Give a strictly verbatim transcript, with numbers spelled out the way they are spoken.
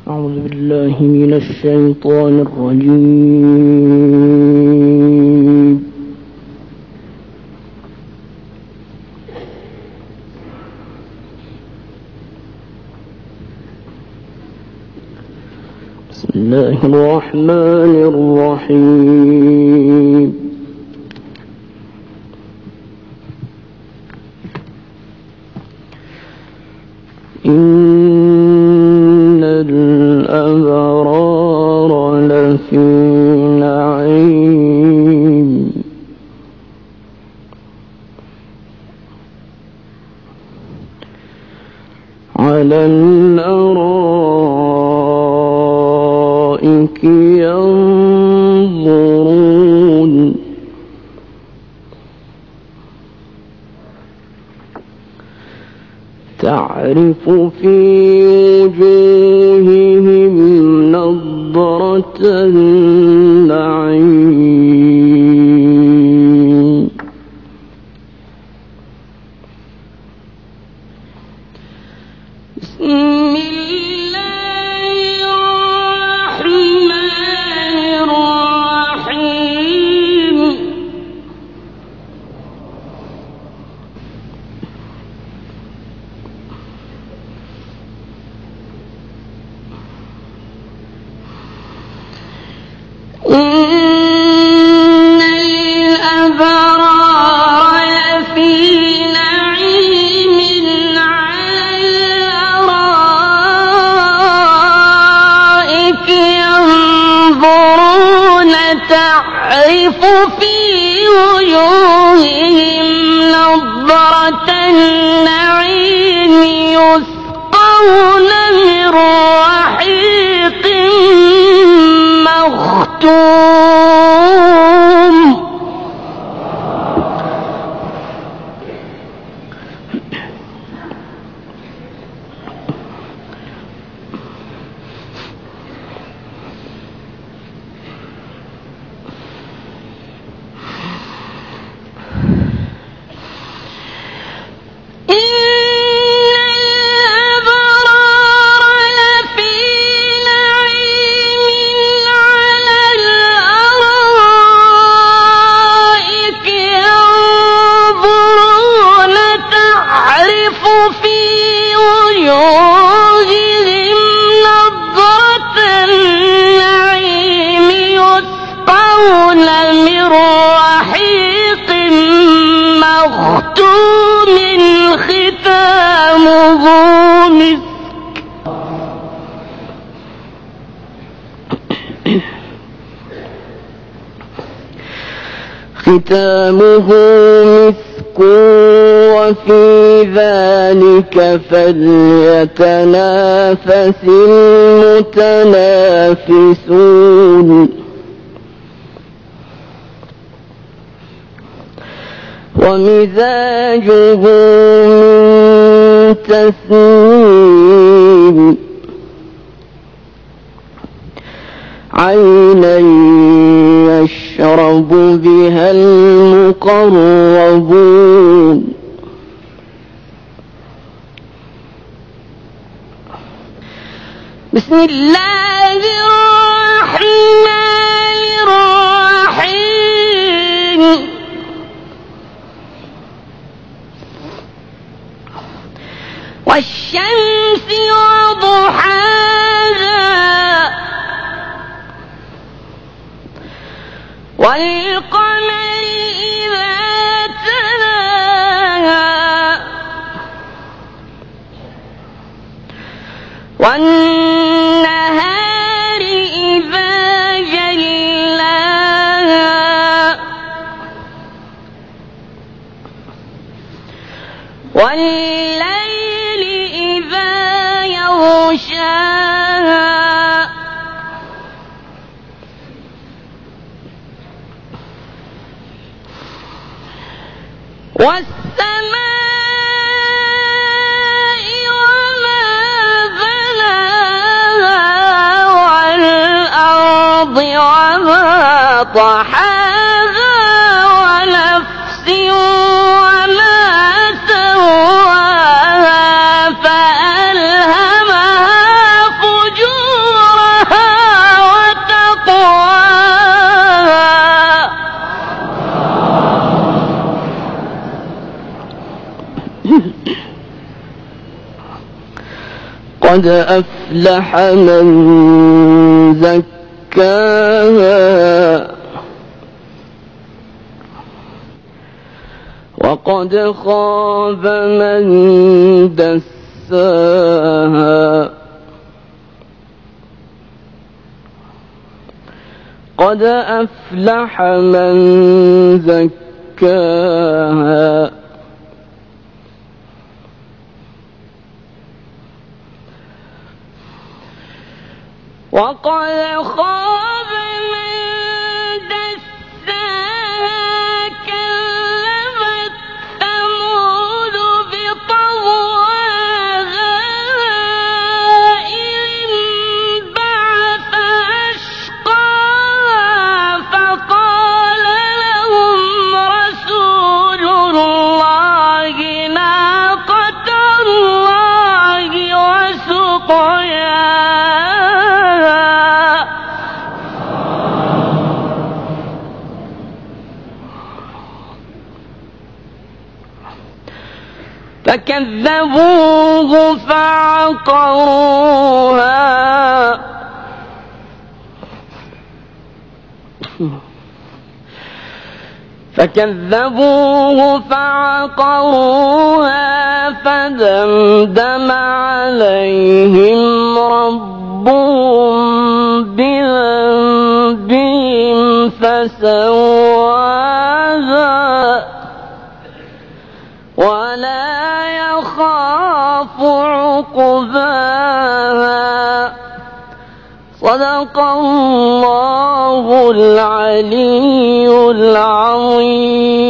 أعوذ بالله من الشيطان الرجيم. بسم الله الرحمن الرحيم. إن الأبرار لفي نعيم على الأرائك ينظرون تعرف في وجوههم نضرة النعيم بسم الله الرحمن الرحيم. إن الأبرار لفي نعيم على الأرائك ينظرون تعرف في وجوههم نضرة النعيم يسقون من رحيق مختوم مختوم ختامه مسك ختامه مسك وفي ذلك فليتنافس المتنافسون ومزاجه من تسنيم عينا يشرب بها المقربون بسم الله الرحمن الرحيم. والشمس وضحاها والقمر إذا تلاها والنهار إذا جلاها والليل إذا يغشاها والسماء وما بناها والأرض وما طحاها ونفس وما سواها فألهمها فجورها قد أفلح من زكاها وقد خاب من دساها قد أفلح من زكاها وقد خاب من دساها كذبت ثمود بطغواها إذ انبعث أشقاها فقال لهم رسول الله ناقة الله وسقياها فكذبوه فعقروها فكذبوه فعقروها فدمدم عليهم ربهم بذنبهم فسواها ولا يخاف عقباها صدق الله العلي العظيم.